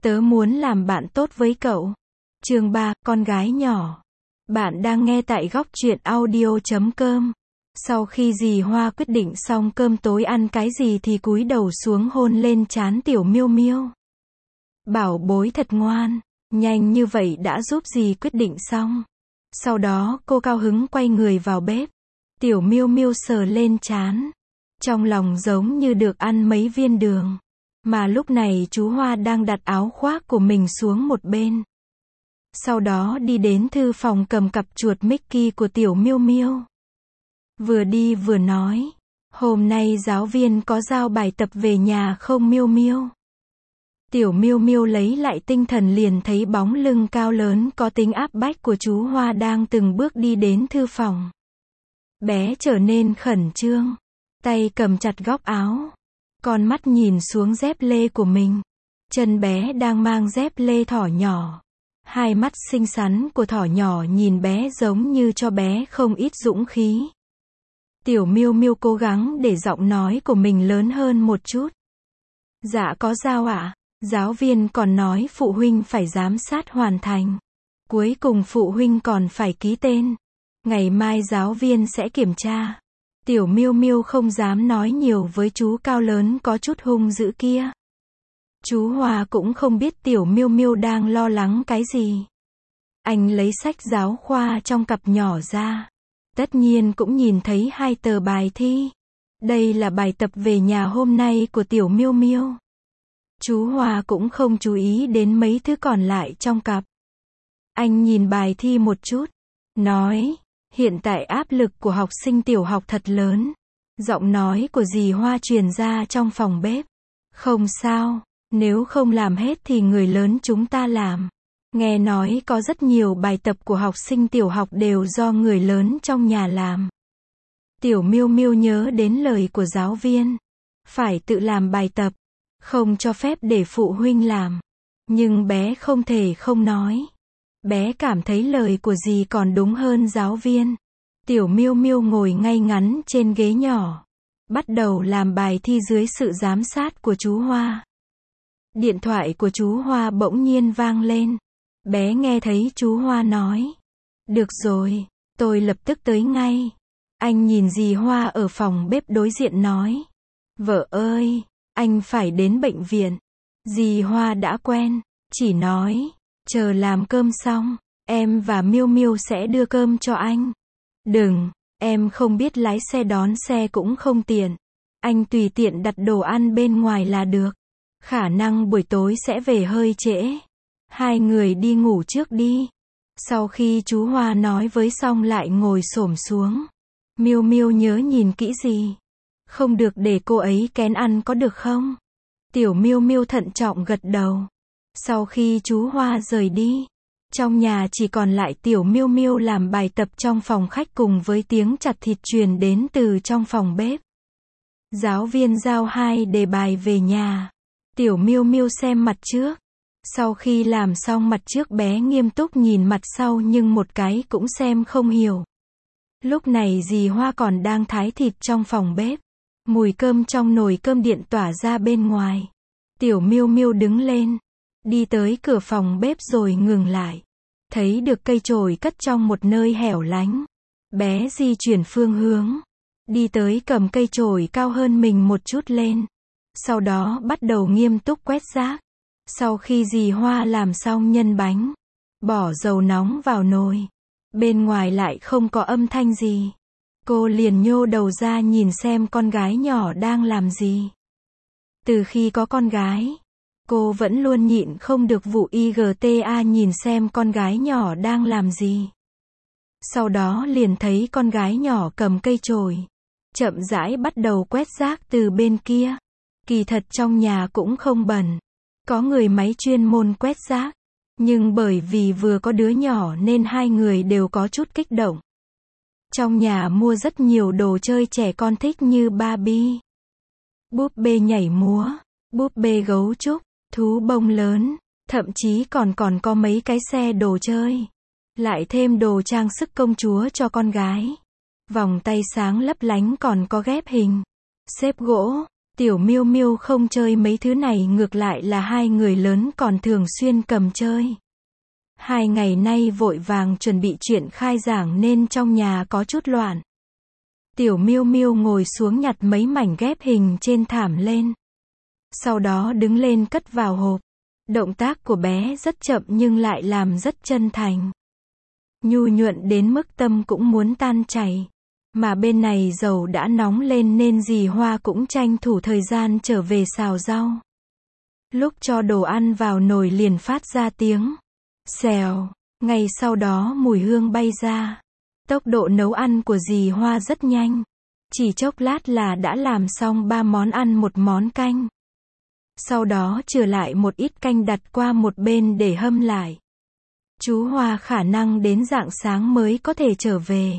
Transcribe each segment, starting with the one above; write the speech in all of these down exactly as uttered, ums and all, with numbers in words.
Tớ muốn làm bạn tốt với cậu. Chương ba, con gái nhỏ. Bạn đang nghe tại góc truyện audio chấm com. Sau khi dì Hoa quyết định xong cơm tối ăn cái gì thì cúi đầu xuống hôn lên trán Tiểu Miêu Miêu. Bảo bối thật ngoan, nhanh như vậy đã giúp dì quyết định xong. Sau đó cô cao hứng quay người vào bếp. Tiểu Miêu Miêu sờ lên trán. Trong lòng giống như được ăn mấy viên đường. Mà lúc này chú Hoa đang đặt áo khoác của mình xuống một bên. Sau đó đi đến thư phòng cầm cặp chuột Mickey của Tiểu Miêu Miêu. Vừa đi vừa nói, hôm nay giáo viên có giao bài tập về nhà không Miêu Miêu? Tiểu Miêu Miêu lấy lại tinh thần liền thấy bóng lưng cao lớn có tính áp bách của chú Hoa đang từng bước đi đến thư phòng. Bé trở nên khẩn trương, tay cầm chặt góc áo, con mắt nhìn xuống dép lê của mình. Chân bé đang mang dép lê thỏ nhỏ. Hai mắt xinh xắn của thỏ nhỏ nhìn bé giống như cho bé không ít dũng khí. Tiểu Miêu Miêu cố gắng để giọng nói của mình lớn hơn một chút. Dạ có giao ạ. Giáo viên còn nói phụ huynh phải giám sát hoàn thành. Cuối cùng phụ huynh còn phải ký tên. Ngày mai giáo viên sẽ kiểm tra. Tiểu Miêu Miêu không dám nói nhiều với chú cao lớn có chút hung dữ kia. Chú Hoa cũng không biết Tiểu Miêu Miêu đang lo lắng cái gì. Anh lấy sách giáo khoa trong cặp nhỏ ra. Tất nhiên cũng nhìn thấy hai tờ bài thi. Đây là bài tập về nhà hôm nay của Tiểu Miêu Miêu. Chú Hoa cũng không chú ý đến mấy thứ còn lại trong cặp. Anh nhìn bài thi một chút, nói, hiện tại áp lực của học sinh tiểu học thật lớn. Giọng nói của dì Hoa truyền ra trong phòng bếp. Không sao, nếu không làm hết thì người lớn chúng ta làm. Nghe nói có rất nhiều bài tập của học sinh tiểu học đều do người lớn trong nhà làm. Tiểu Miêu Miêu nhớ đến lời của giáo viên. Phải tự làm bài tập. Không cho phép để phụ huynh làm. Nhưng bé không thể không nói. Bé cảm thấy lời của dì còn đúng hơn giáo viên. Tiểu Miêu Miêu ngồi ngay ngắn trên ghế nhỏ. Bắt đầu làm bài thi dưới sự giám sát của chú Hoa. Điện thoại của chú Hoa bỗng nhiên vang lên. Bé nghe thấy chú Hoa nói. Được rồi, tôi lập tức tới ngay. Anh nhìn dì Hoa ở phòng bếp đối diện nói. Vợ ơi, anh phải đến bệnh viện. Dì Hoa đã quen, chỉ nói. Chờ làm cơm xong, em và Miêu Miêu sẽ đưa cơm cho anh. Đừng, em không biết lái xe đón xe cũng không tiện. Anh tùy tiện đặt đồ ăn bên ngoài là được. Khả năng buổi tối sẽ về hơi trễ. Hai người đi ngủ trước đi. Sau khi chú Hoa nói với xong lại ngồi xổm xuống. Miêu Miêu nhớ nhìn kỹ gì. Không được để cô ấy kén ăn có được không? Tiểu Miêu Miêu thận trọng gật đầu. Sau khi chú Hoa rời đi, trong nhà chỉ còn lại Tiểu Miêu Miêu làm bài tập trong phòng khách cùng với tiếng chặt thịt truyền đến từ trong phòng bếp. Giáo viên giao hai đề bài về nhà. Tiểu Miêu Miêu xem mặt trước. Sau khi làm xong mặt trước bé nghiêm túc nhìn mặt sau nhưng một cái cũng xem không hiểu. Lúc này dì Hoa còn đang thái thịt trong phòng bếp. Mùi cơm trong nồi cơm điện tỏa ra bên ngoài. Tiểu Miêu Miêu đứng lên. Đi tới cửa phòng bếp rồi ngừng lại. Thấy được cây chổi cất trong một nơi hẻo lánh. Bé di chuyển phương hướng. Đi tới cầm cây chổi cao hơn mình một chút lên. Sau đó bắt đầu nghiêm túc quét rác. Sau khi dì Hoa làm xong nhân bánh. Bỏ dầu nóng vào nồi. Bên ngoài lại không có âm thanh gì. Cô liền nhô đầu ra nhìn xem con gái nhỏ đang làm gì. Từ khi có con gái, cô vẫn luôn nhịn không được vụ i giê tê a nhìn xem con gái nhỏ đang làm gì. Sau đó liền thấy con gái nhỏ cầm cây chổi, chậm rãi bắt đầu quét rác từ bên kia. Kỳ thật trong nhà cũng không bẩn. Có người máy chuyên môn quét rác. Nhưng bởi vì vừa có đứa nhỏ nên hai người đều có chút kích động. Trong nhà mua rất nhiều đồ chơi trẻ con thích như Barbie, búp bê nhảy múa, búp bê gấu trúc, thú bông lớn, thậm chí còn còn có mấy cái xe đồ chơi. Lại thêm đồ trang sức công chúa cho con gái. Vòng tay sáng lấp lánh còn có ghép hình, xếp gỗ, Tiểu Miêu Miêu không chơi mấy thứ này, ngược lại là hai người lớn còn thường xuyên cầm chơi. Hai ngày nay vội vàng chuẩn bị chuyện khai giảng nên trong nhà có chút loạn. Tiểu Miêu Miêu ngồi xuống nhặt mấy mảnh ghép hình trên thảm lên. Sau đó đứng lên cất vào hộp. Động tác của bé rất chậm nhưng lại làm rất chân thành. Nhu nhuận đến mức tâm cũng muốn tan chảy. Mà bên này dầu đã nóng lên nên dì Hoa cũng tranh thủ thời gian trở về xào rau. Lúc cho đồ ăn vào nồi liền phát ra tiếng xèo. Ngay sau đó mùi hương bay ra. Tốc độ nấu ăn của dì Hoa rất nhanh. Chỉ chốc lát là đã làm xong ba món ăn một món canh. Sau đó chừa lại một ít canh đặt qua một bên để hâm lại. Chú Hoa khả năng đến rạng sáng mới có thể trở về.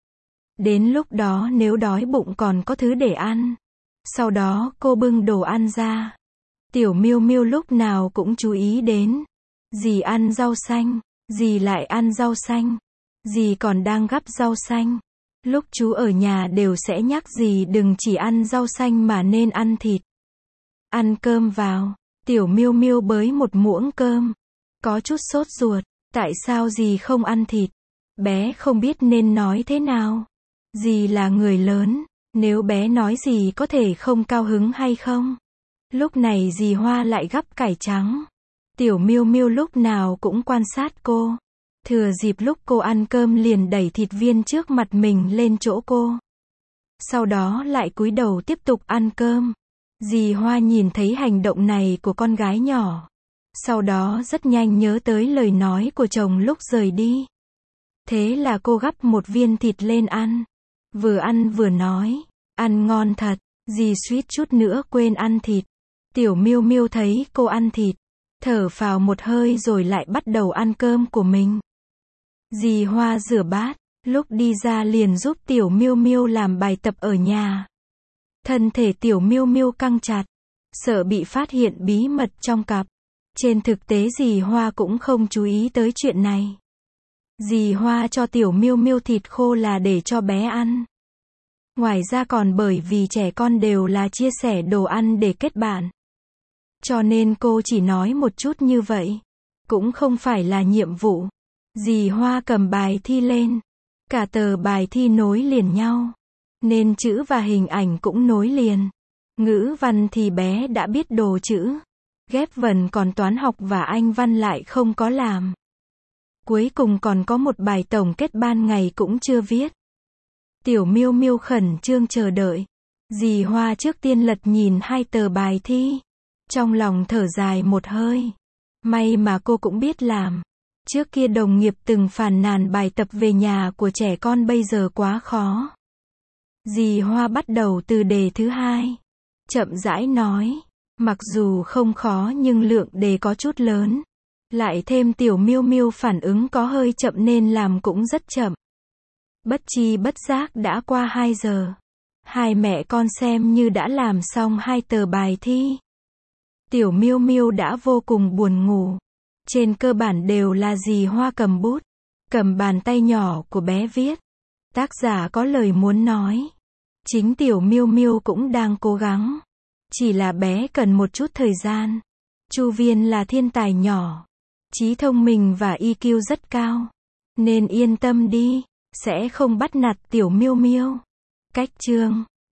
Đến lúc đó nếu đói bụng còn có thứ để ăn. Sau đó cô bưng đồ ăn ra. Tiểu Miêu Miêu lúc nào cũng chú ý đến. Dì ăn rau xanh, dì lại ăn rau xanh. Dì còn đang gắp rau xanh. Lúc chú ở nhà đều sẽ nhắc dì đừng chỉ ăn rau xanh mà nên ăn thịt. Ăn cơm vào. Tiểu Miêu Miêu bới một muỗng cơm. Có chút sốt ruột. Tại sao dì không ăn thịt? Bé không biết nên nói thế nào. Dì là người lớn. Nếu bé nói dì có thể không cao hứng hay không? Lúc này dì Hoa lại gắp cải trắng. Tiểu Miêu Miêu lúc nào cũng quan sát cô. Thừa dịp lúc cô ăn cơm liền đẩy thịt viên trước mặt mình lên chỗ cô. Sau đó lại cúi đầu tiếp tục ăn cơm. Dì Hoa nhìn thấy hành động này của con gái nhỏ. Sau đó rất nhanh nhớ tới lời nói của chồng lúc rời đi. Thế là cô gắp một viên thịt lên ăn. Vừa ăn vừa nói, ăn ngon thật, dì suýt chút nữa quên ăn thịt. Tiểu Miêu Miêu thấy cô ăn thịt, thở phào một hơi rồi lại bắt đầu ăn cơm của mình. Dì Hoa rửa bát, lúc đi ra liền giúp Tiểu Miêu Miêu làm bài tập ở nhà. Thân thể Tiểu Miêu Miêu căng chặt, sợ bị phát hiện bí mật trong cặp. Trên thực tế dì Hoa cũng không chú ý tới chuyện này. Dì Hoa cho Tiểu Miêu Miêu thịt khô là để cho bé ăn. Ngoài ra còn bởi vì trẻ con đều là chia sẻ đồ ăn để kết bạn. Cho nên cô chỉ nói một chút như vậy. Cũng không phải là nhiệm vụ. Dì Hoa cầm bài thi lên. Cả tờ bài thi nối liền nhau. Nên chữ và hình ảnh cũng nối liền. Ngữ văn thì bé đã biết đồ chữ. Ghép vần còn toán học và Anh văn lại không có làm. Cuối cùng còn có một bài tổng kết ban ngày cũng chưa viết. Tiểu Miêu Miêu khẩn trương chờ đợi. Dì Hoa trước tiên lật nhìn hai tờ bài thi. Trong lòng thở dài một hơi. May mà cô cũng biết làm. Trước kia đồng nghiệp từng phàn nàn bài tập về nhà của trẻ con bây giờ quá khó. Dì Hoa bắt đầu từ đề thứ hai. Chậm rãi nói. Mặc dù không khó nhưng lượng đề có chút lớn. Lại thêm Tiểu Miêu Miêu phản ứng có hơi chậm nên làm cũng rất chậm. Bất chi bất giác đã qua hai giờ. Hai mẹ con xem như đã làm xong hai tờ bài thi. Tiểu Miêu Miêu đã vô cùng buồn ngủ. Trên cơ bản đều là dì Hoa cầm bút, cầm bàn tay nhỏ của bé viết. Tác giả có lời muốn nói. Chính Tiểu Miêu Miêu cũng đang cố gắng. Chỉ là bé cần một chút thời gian. Chu Viên là thiên tài nhỏ. Trí thông minh và i kiu rất cao. Nên yên tâm đi. Sẽ không bắt nạt Tiểu Miêu Miêu. Cách chương